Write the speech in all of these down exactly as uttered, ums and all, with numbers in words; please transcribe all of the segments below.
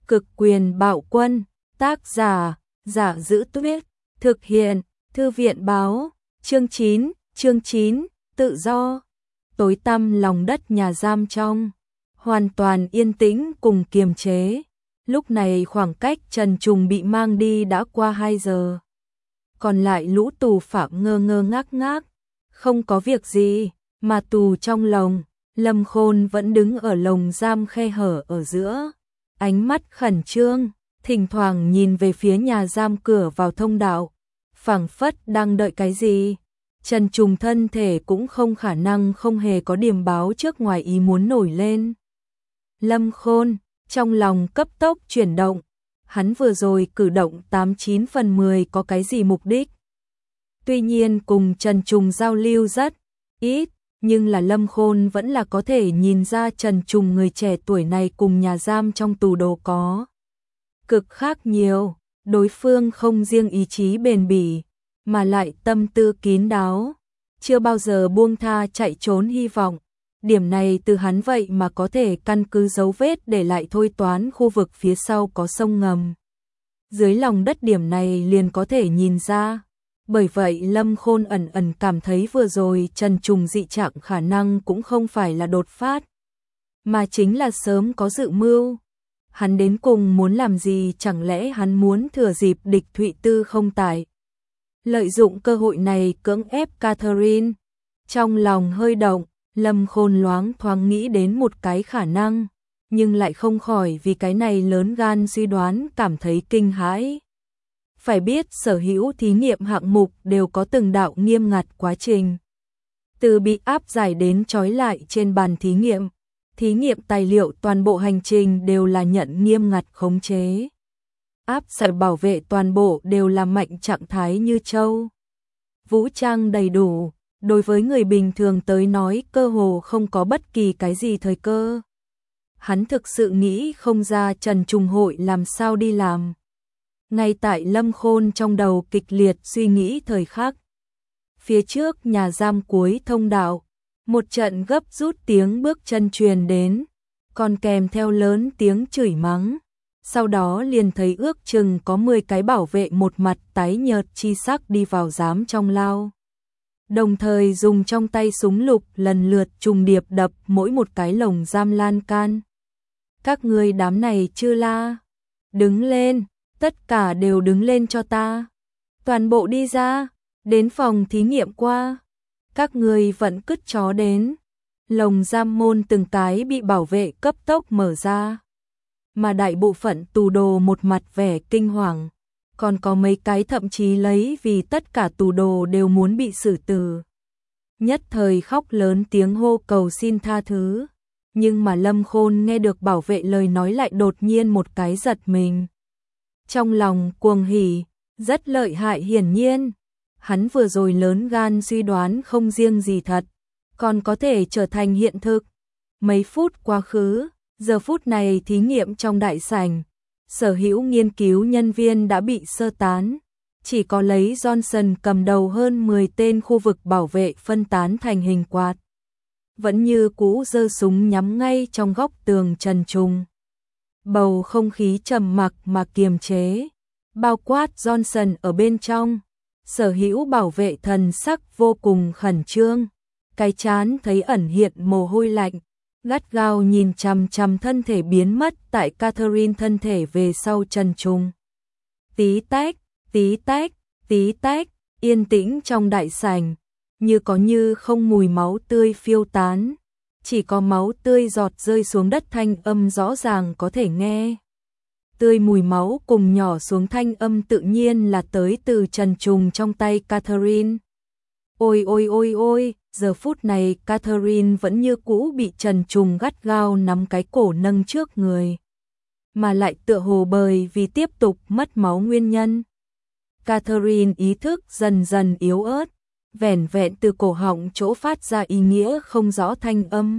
Cực quyền bạo quân, tác giả, Giả Giữ Tuyết, thực hiện, Thư viện báo, chương chín, chương chín, tự do. Tối tăm lòng đất nhà giam trong, hoàn toàn yên tĩnh cùng kiềm chế. Lúc này khoảng cách Trần Trùng bị mang đi đã qua hai giờ. Còn lại lũ tù phạm ngơ ngơ ngác ngác, không có việc gì, mà tù trong lồng, Lâm Khôn vẫn đứng ở lồng giam khe hở ở giữa. Ánh mắt khẩn trương, thỉnh thoảng nhìn về phía nhà giam cửa vào thông đạo, phảng phất đang đợi cái gì. Trần Trùng thân thể cũng không khả năng không hề có điểm báo trước ngoài ý muốn nổi lên. Lâm Khôn, trong lòng cấp tốc chuyển động, hắn vừa rồi cử động tám chín phần mười có cái gì mục đích. Tuy nhiên cùng Trần Trùng giao lưu rất ít, nhưng là Lâm Khôn vẫn là có thể nhìn ra Trần Trùng người trẻ tuổi này cùng nhà giam trong tù đồ có cực khác nhiều. Đối phương không riêng ý chí bền bỉ, mà lại tâm tư kín đáo, chưa bao giờ buông tha chạy trốn hy vọng. Điểm này từ hắn vậy mà có thể căn cứ dấu vết để lại thôi toán khu vực phía sau có sông ngầm dưới lòng đất, điểm này liền có thể nhìn ra. Bởi vậy Lâm Khôn ẩn ẩn cảm thấy vừa rồi Trần Trùng dị trạng khả năng cũng không phải là đột phát, mà chính là sớm có dự mưu. Hắn đến cùng muốn làm gì? Chẳng lẽ hắn muốn thừa dịp địch Thụy Tư không tại, lợi dụng cơ hội này cưỡng ép Catherine? Trong lòng hơi động, Lâm Khôn loáng thoáng nghĩ đến một cái khả năng, nhưng lại không khỏi vì cái này lớn gan suy đoán cảm thấy kinh hãi. Phải biết sở hữu thí nghiệm hạng mục đều có từng đạo nghiêm ngặt quá trình. Từ bị áp giải đến trói lại trên bàn thí nghiệm, thí nghiệm tài liệu toàn bộ hành trình đều là nhận nghiêm ngặt khống chế. Áp giải bảo vệ toàn bộ đều là mạnh trạng thái như châu. Vũ trang đầy đủ, đối với người bình thường tới nói cơ hồ không có bất kỳ cái gì thời cơ. Hắn thực sự nghĩ không ra Trần Trùng hội làm sao đi làm. Ngay tại Lâm Khôn trong đầu kịch liệt suy nghĩ thời khắc, phía trước nhà giam cuối thông đạo, một trận gấp rút tiếng bước chân truyền đến, còn kèm theo lớn tiếng chửi mắng. Sau đó liền thấy ước chừng có mười cái bảo vệ một mặt tái nhợt chi sắc đi vào giám trong lao, đồng thời dùng trong tay súng lục lần lượt trùng điệp đập mỗi một cái lồng giam lan can. Các ngươi đám này chưa la, đứng lên, tất cả đều đứng lên cho ta, toàn bộ đi ra, đến phòng thí nghiệm qua. Các ngươi vẫn cứt chó đến. Lồng giam môn từng cái bị bảo vệ cấp tốc mở ra, mà đại bộ phận tù đồ một mặt vẻ kinh hoàng, còn có mấy cái thậm chí lấy vì tất cả tù đồ đều muốn bị xử tử, nhất thời khóc lớn tiếng hô cầu xin tha thứ. Nhưng mà Lâm Khôn nghe được bảo vệ lời nói lại đột nhiên một cái giật mình, trong lòng cuồng hỉ, rất lợi hại. Hiển nhiên hắn vừa rồi lớn gan suy đoán không riêng gì thật, còn có thể trở thành hiện thực. Mấy phút quá khứ, giờ phút này thí nghiệm trong đại sảnh, sở hữu nghiên cứu nhân viên đã bị sơ tán, chỉ có lấy Johnson cầm đầu hơn mười tên khu vực bảo vệ phân tán thành hình quạt, vẫn như cũ giơ súng nhắm ngay trong góc tường Trần Trùng. Bầu không khí trầm mặc mà kiềm chế, bao quát Johnson ở bên trong. Sở hữu bảo vệ thần sắc vô cùng khẩn trương, cái chán thấy ẩn hiện mồ hôi lạnh, gắt gao nhìn chằm chằm thân thể biến mất tại Catherine thân thể về sau Trần Trùng. Tí tách, tí tách, tí tách, yên tĩnh trong đại sảnh, như có như không mùi máu tươi phiêu tán, chỉ có máu tươi giọt rơi xuống đất thanh âm rõ ràng có thể nghe. Tươi mùi máu cùng nhỏ xuống thanh âm tự nhiên là tới từ Trần Trùng trong tay Catherine. Ôi ôi ôi ôi, giờ phút này Catherine vẫn như cũ bị Trần Trùng gắt gao nắm cái cổ nâng trước người, mà lại tựa hồ bởi vì tiếp tục mất máu nguyên nhân. Catherine ý thức dần dần yếu ớt, vẻn vẹn từ cổ họng chỗ phát ra ý nghĩa không rõ thanh âm.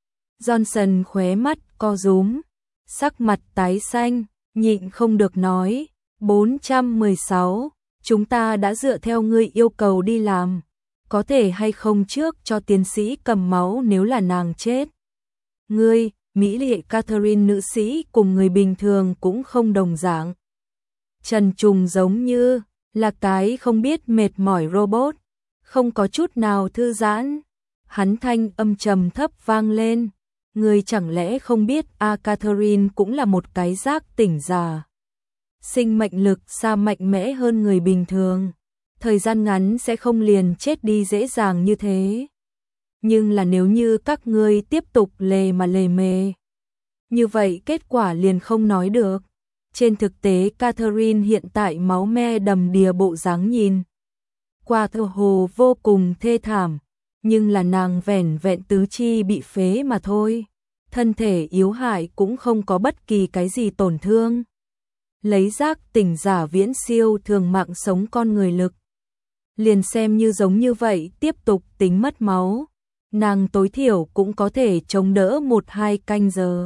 Johnson khóe mắt co rúm, sắc mặt tái xanh, nhịn không được nói, bốn trăm mười sáu, chúng ta đã dựa theo ngươi yêu cầu đi làm, có thể hay không trước cho tiến sĩ cầm máu nếu là nàng chết. Ngươi, mỹ lệ Catherine nữ sĩ cùng người bình thường cũng không đồng dạng. Trần Trùng giống như là cái không biết mệt mỏi robot, không có chút nào thư giãn. Hắn thanh âm trầm thấp vang lên, người chẳng lẽ không biết a Catherine cũng là một cái giác tỉnh giả. Sinh mệnh lực xa mạnh mẽ hơn người bình thường, thời gian ngắn sẽ không liền chết đi dễ dàng như thế. Nhưng là nếu như các ngươi tiếp tục lề mà lề mề, như vậy kết quả liền không nói được. Trên thực tế Catherine hiện tại máu me đầm đìa bộ dáng nhìn qua tựa hồ vô cùng thê thảm, nhưng là nàng vẻn vẹn tứ chi bị phế mà thôi. Thân thể yếu hại cũng không có bất kỳ cái gì tổn thương. Lấy giác tỉnh giả viễn siêu thường mạng sống con người lực. Liền xem như giống như vậy tiếp tục tính mất máu, nàng tối thiểu cũng có thể chống đỡ một hai canh giờ.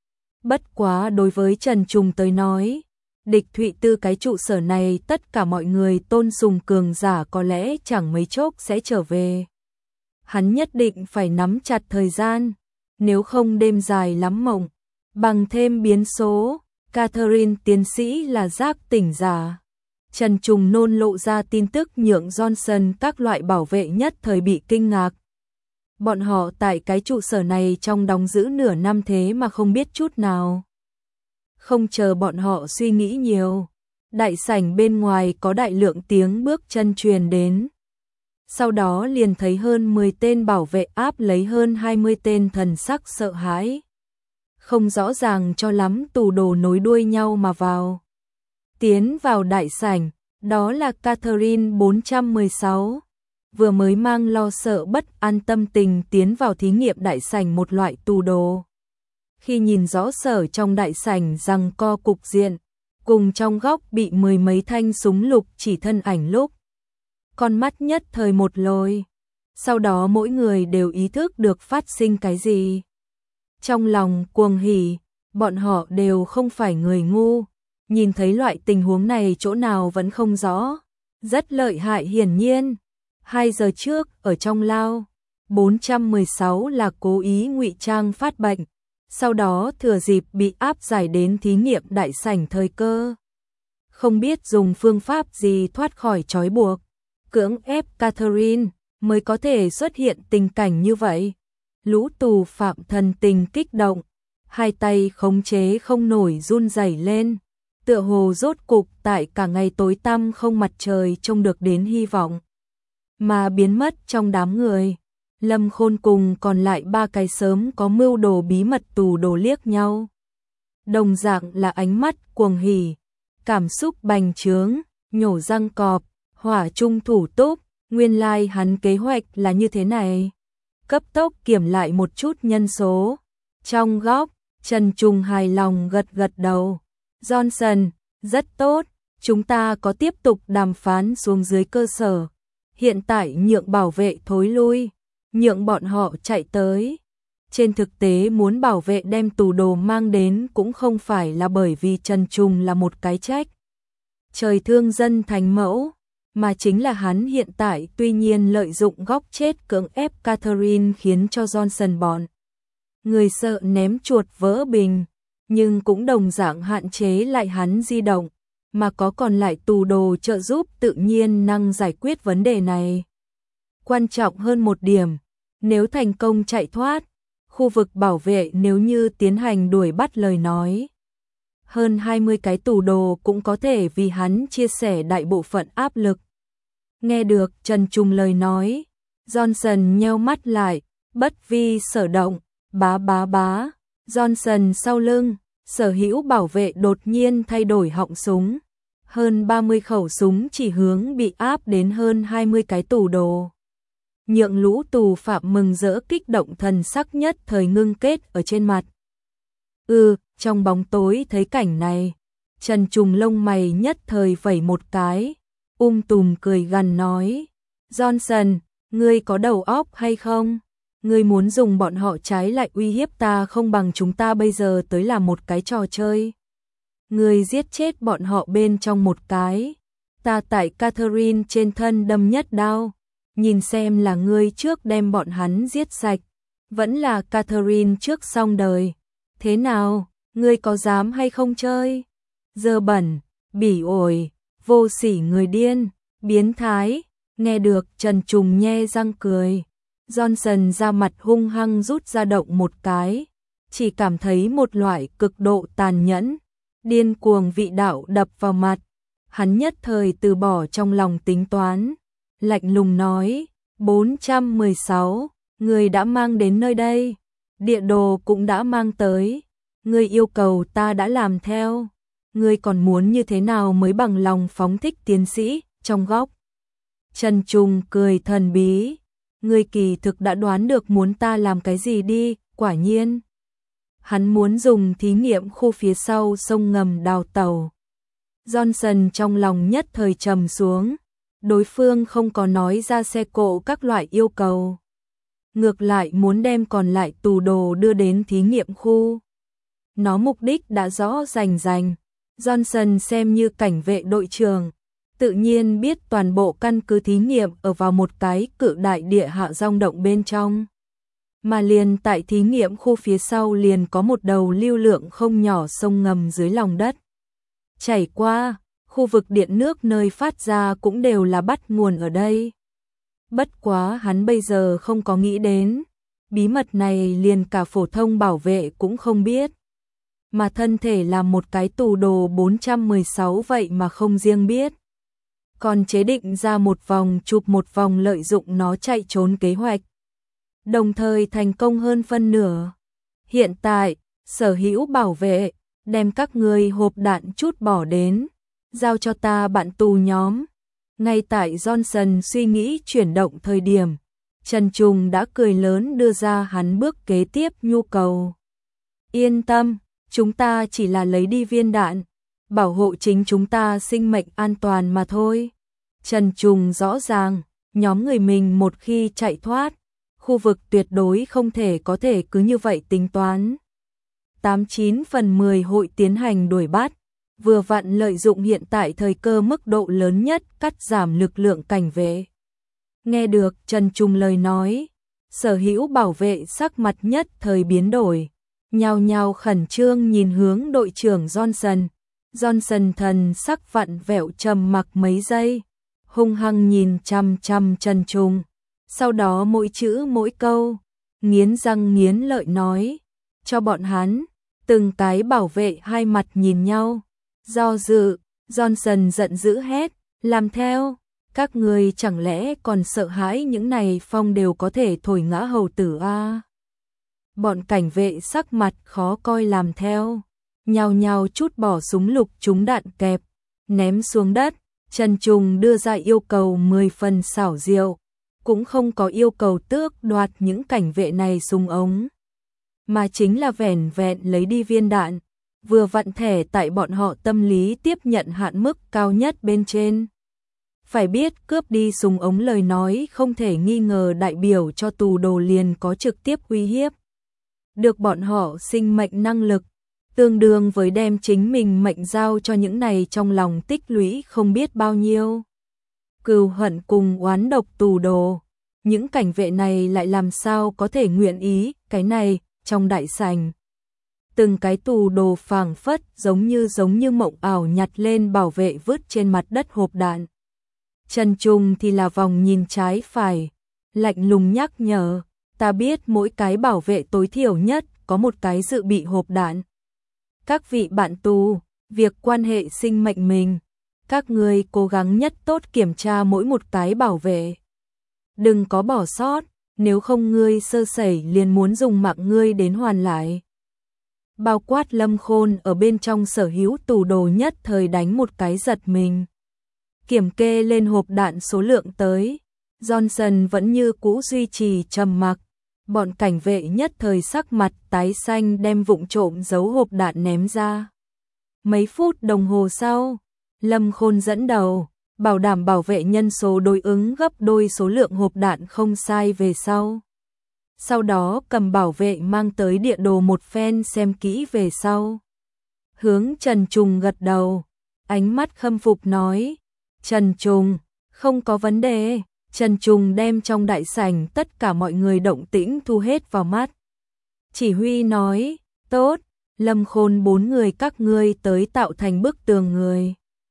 Bất quá đối với Trần Trùng tới nói, địch Thụy Tư cái trụ sở này tất cả mọi người tôn sùng cường giả có lẽ chẳng mấy chốc sẽ trở về. Hắn nhất định phải nắm chặt thời gian, nếu không đêm dài lắm mộng. Bằng thêm biến số, Catherine tiến sĩ là giác tỉnh giả. Trần Trùng nôn lộ ra tin tức nhượng Johnson các loại bảo vệ nhất thời bị kinh ngạc. Bọn họ tại cái trụ sở này trong đóng giữ nửa năm thế mà không biết chút nào. Không chờ bọn họ suy nghĩ nhiều, đại sảnh bên ngoài có đại lượng tiếng bước chân truyền đến. Sau đó liền thấy hơn mười tên bảo vệ áp lấy hơn hai mươi tên thần sắc sợ hãi. Không rõ ràng cho lắm tù đồ nối đuôi nhau mà vào. Tiến vào đại sảnh, đó là Catherine bốn trăm mười sáu. Vừa mới mang lo sợ bất an tâm tình tiến vào thí nghiệm đại sảnh một loại tù đồ. Khi nhìn rõ sở trong đại sảnh rằng co cục diện, cùng trong góc bị mười mấy thanh súng lục chỉ thân ảnh lúc. Con mắt nhất thời một lồi. Sau đó mỗi người đều ý thức được phát sinh cái gì. Trong lòng cuồng hỉ, bọn họ đều không phải người ngu. Nhìn thấy loại tình huống này chỗ nào vẫn không rõ. Rất lợi hại hiển nhiên. Hai giờ trước ở trong lao, bốn trăm mười sáu là cố ý ngụy trang phát bệnh. Sau đó thừa dịp bị áp giải đến thí nghiệm đại sảnh thời cơ. Không biết dùng phương pháp gì thoát khỏi trói buộc. Cưỡng ép Catherine mới có thể xuất hiện tình cảnh như vậy. Lũ tù phạm thần tình kích động, hai tay khống chế không nổi run rẩy lên, tựa hồ rốt cục tại cả ngày tối tăm không mặt trời trông được đến hy vọng, mà biến mất trong đám người. Lâm Khôn cùng còn lại ba cái sớm có mưu đồ bí mật tù đồ liếc nhau. Đồng dạng là ánh mắt cuồng hỉ, cảm xúc bành trướng, nhổ răng cọp, hỏa trung thủ túc, nguyên lai like hắn kế hoạch là như thế này. Cấp tốc kiểm lại một chút nhân số. Trong góc, Trần Trùng hài lòng gật gật đầu. Johnson, rất tốt, chúng ta có tiếp tục đàm phán xuống dưới cơ sở. Hiện tại nhượng bảo vệ thối lui, nhượng bọn họ chạy tới. Trên thực tế muốn bảo vệ đem tù đồ mang đến cũng không phải là bởi vì Trần Trùng là một cái trách trời thương dân thành mẫu, mà chính là hắn hiện tại tuy nhiên lợi dụng góc chết cưỡng ép Catherine khiến cho Johnson bọn người sợ ném chuột vỡ bình, nhưng cũng đồng dạng hạn chế lại hắn di động, mà có còn lại tù đồ trợ giúp tự nhiên năng giải quyết vấn đề này. Quan trọng hơn một điểm, nếu thành công chạy thoát, khu vực bảo vệ nếu như tiến hành đuổi bắt lời nói, hơn hai mươi cái tù đồ cũng có thể vì hắn chia sẻ đại bộ phận áp lực. Nghe được Trần Trùng lời nói, Johnson nheo mắt lại, bất vi sở động, bá bá bá. Johnson sau lưng, sở hữu bảo vệ đột nhiên thay đổi họng súng. Hơn ba mươi khẩu súng chỉ hướng bị áp đến hơn hai mươi cái tù đồ. Nhượng lũ tù phạm mừng rỡ kích động thần sắc nhất thời ngưng kết ở trên mặt. Ừ, trong bóng tối thấy cảnh này, Trần Trùng lông mày nhất thời vẩy một cái, um tùm cười gằn nói, Johnson, ngươi có đầu óc hay không? Ngươi muốn dùng bọn họ trái lại uy hiếp ta không bằng chúng ta bây giờ tới làm một cái trò chơi. Ngươi giết chết bọn họ bên trong một cái, ta tại Catherine trên thân đâm nhất đao, nhìn xem là ngươi trước đem bọn hắn giết sạch, vẫn là Catherine trước xong đời. Thế nào, ngươi có dám hay không chơi? Dơ bẩn, bỉ ổi, vô sỉ người điên, biến thái. Nghe được Trần Trùng nhe răng cười. Johnson ra mặt hung hăng rút ra động một cái. Chỉ cảm thấy một loại cực độ tàn nhẫn, điên cuồng vị đạo đập vào mặt. Hắn nhất thời từ bỏ trong lòng tính toán. Lạnh lùng nói, bốn trăm mười sáu, người đã mang đến nơi đây. Địa đồ cũng đã mang tới. Người yêu cầu ta đã làm theo. Ngươi còn muốn như thế nào mới bằng lòng phóng thích tiến sĩ, trong góc. Trần Trùng cười thần bí. Ngươi kỳ thực đã đoán được muốn ta làm cái gì đi, quả nhiên. Hắn muốn dùng thí nghiệm khu phía sau sông ngầm đào tàu. Johnson trong lòng nhất thời trầm xuống. Đối phương không có nói ra xe cộ các loại yêu cầu. Ngược lại muốn đem còn lại tù đồ đưa đến thí nghiệm khu. Nó mục đích đã rõ rành rành. Johnson xem như cảnh vệ đội trưởng, tự nhiên biết toàn bộ căn cứ thí nghiệm ở vào một cái cự đại địa hạ rong động bên trong. Mà liền tại thí nghiệm khu phía sau liền có một đầu lưu lượng không nhỏ sông ngầm dưới lòng đất. Chảy qua, khu vực điện nước nơi phát ra cũng đều là bắt nguồn ở đây. Bất quá hắn bây giờ không có nghĩ đến, bí mật này liền cả phổ thông bảo vệ cũng không biết. Mà thân thể là một cái tù đồ bốn trăm mười sáu vậy mà không riêng biết. Còn chế định ra một vòng chụp một vòng lợi dụng nó chạy trốn kế hoạch. Đồng thời thành công hơn phân nửa. Hiện tại, sở hữu bảo vệ, đem các người hộp đạn chút bỏ đến, giao cho ta bạn tù nhóm. Ngay tại Johnson suy nghĩ chuyển động thời điểm, Trần Trùng đã cười lớn đưa ra hắn bước kế tiếp nhu cầu. Yên tâm, chúng ta chỉ là lấy đi viên đạn, bảo hộ chính chúng ta sinh mệnh an toàn mà thôi. Trần Trùng rõ ràng, nhóm người mình một khi chạy thoát, khu vực tuyệt đối không thể có thể cứ như vậy tính toán. tám chín phần mười hội tiến hành đuổi bắt, vừa vặn lợi dụng hiện tại thời cơ mức độ lớn nhất cắt giảm lực lượng cảnh vệ. Nghe được Trần Trùng lời nói, sở hữu bảo vệ sắc mặt nhất thời biến đổi, nhao nhao khẩn trương nhìn hướng đội trưởng Johnson. Johnson thần sắc vặn vẹo trầm mặc mấy giây, hung hăng nhìn chăm chăm Trần Trùng, sau đó mỗi chữ mỗi câu, nghiến răng nghiến lợi nói, cho bọn hắn. Từng cái bảo vệ hai mặt nhìn nhau, do dự, Johnson giận dữ hét, làm theo, các người chẳng lẽ còn sợ hãi những này phong đều có thể thổi ngã hầu tử a? Bọn cảnh vệ sắc mặt khó coi làm theo, nhao nhao chút bỏ súng lục trúng đạn kẹp, ném xuống đất. Trần Trùng đưa ra yêu cầu mười phần xảo diệu, cũng không có yêu cầu tước đoạt những cảnh vệ này súng ống, mà chính là vẻn vẹn lấy đi viên đạn, vừa vặn thẻ tại bọn họ tâm lý tiếp nhận hạn mức cao nhất bên trên. Phải biết cướp đi súng ống lời nói không thể nghi ngờ đại biểu cho tù đồ liền có trực tiếp uy hiếp. Được bọn họ sinh mệnh năng lực, tương đương với đem chính mình mệnh giao cho những này trong lòng tích lũy không biết bao nhiêu cừu hận cùng oán độc tù đồ. Những cảnh vệ này lại làm sao có thể nguyện ý cái này. Trong đại sảnh, từng cái tù đồ phảng phất giống như giống như mộng ảo nhặt lên bảo vệ vứt trên mặt đất hộp đạn. Trần Trùng thì là vòng nhìn trái phải, lạnh lùng nhắc nhở, ta biết mỗi cái bảo vệ tối thiểu nhất có một cái dự bị hộp đạn. Các vị bạn tù, việc quan hệ sinh mệnh mình, các người cố gắng nhất tốt kiểm tra mỗi một cái bảo vệ. Đừng có bỏ sót. Nếu không ngươi sơ sẩy liền muốn dùng mạng ngươi đến hoàn lại. Bao quát Lâm Khôn ở bên trong sở hữu tù đồ nhất thời đánh một cái giật mình. Kiểm kê lên hộp đạn số lượng tới, Johnson vẫn như cũ duy trì trầm mặc. Bọn cảnh vệ nhất thời sắc mặt tái xanh đem vụng trộm giấu hộp đạn ném ra. Mấy phút đồng hồ sau, Lâm Khôn dẫn đầu, bảo đảm bảo vệ nhân số đối ứng gấp đôi số lượng hộp đạn không sai về sau. Sau đó cầm bảo vệ mang tới địa đồ một phen xem kỹ về sau. Hướng Trần Trùng gật đầu, ánh mắt khâm phục nói, Trần Trùng, không có vấn đề. Trần Trùng đem trong đại sảnh tất cả mọi người động tĩnh thu hết vào mắt. Chỉ huy nói, tốt, Lâm Khôn bốn người các ngươi tới tạo thành bức tường người.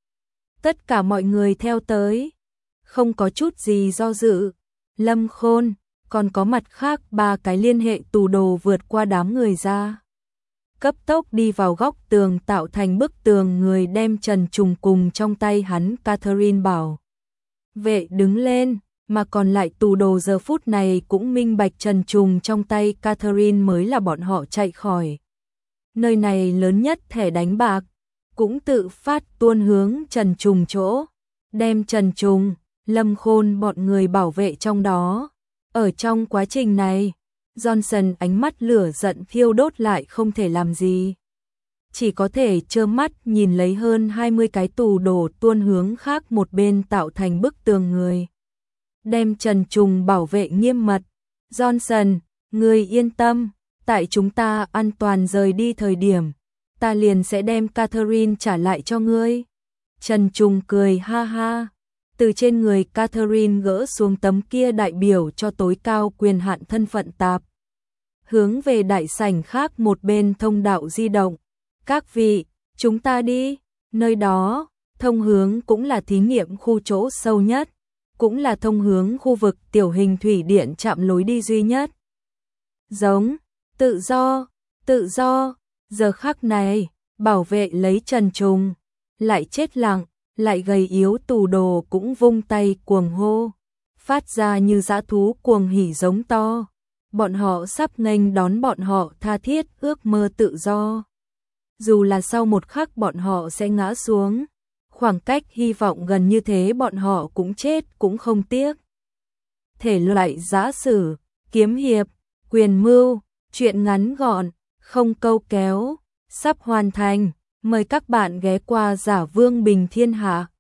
Tất cả mọi người theo tới, không có chút gì do dự. Lâm Khôn, còn có mặt khác ba cái liên hệ tù đồ vượt qua đám người ra. Cấp tốc đi vào góc tường tạo thành bức tường người đem Trần Trùng cùng trong tay hắn Catherine bảo. Vệ đứng lên, mà còn lại tù đồ giờ phút này cũng minh bạch Trần Trùng trong tay Catherine mới là bọn họ chạy khỏi. Nơi này lớn nhất thẻ đánh bạc, cũng tự phát tuôn hướng Trần Trùng chỗ, đem Trần Trùng, Lâm Khôn bọn người bảo vệ trong đó. Ở trong quá trình này, Johnson ánh mắt lửa giận thiêu đốt lại không thể làm gì. Chỉ có thể trơ mắt nhìn lấy hơn hai mươi cái tù đồ tuôn hướng khác một bên tạo thành bức tường người. Đem Trần Trùng bảo vệ nghiêm mật. Johnson, ngươi yên tâm, tại chúng ta an toàn rời đi thời điểm, ta liền sẽ đem Catherine trả lại cho ngươi. Trần Trùng cười ha ha, từ trên người Catherine gỡ xuống tấm kia đại biểu cho tối cao quyền hạn thân phận tạp. Hướng về đại sảnh khác một bên thông đạo di động. Các vị, chúng ta đi, nơi đó, thông hướng cũng là thí nghiệm khu chỗ sâu nhất, cũng là thông hướng khu vực tiểu hình thủy điện chạm lối đi duy nhất. Giống, tự do, tự do, giờ khắc này, bảo vệ lấy Trần Trùng, lại chết lặng, lại gầy yếu tù đồ cũng vung tay cuồng hô, phát ra như dã thú cuồng hỉ giống to. Bọn họ sắp nghênh đón bọn họ tha thiết ước mơ tự do. Dù là sau một khắc bọn họ sẽ ngã xuống, khoảng cách hy vọng gần như thế bọn họ cũng chết cũng không tiếc. Thể loại giã sử, kiếm hiệp, quyền mưu, truyện ngắn gọn, không câu kéo, sắp hoàn thành. Mời các bạn ghé qua Giả Vương Bình Thiên Hạ.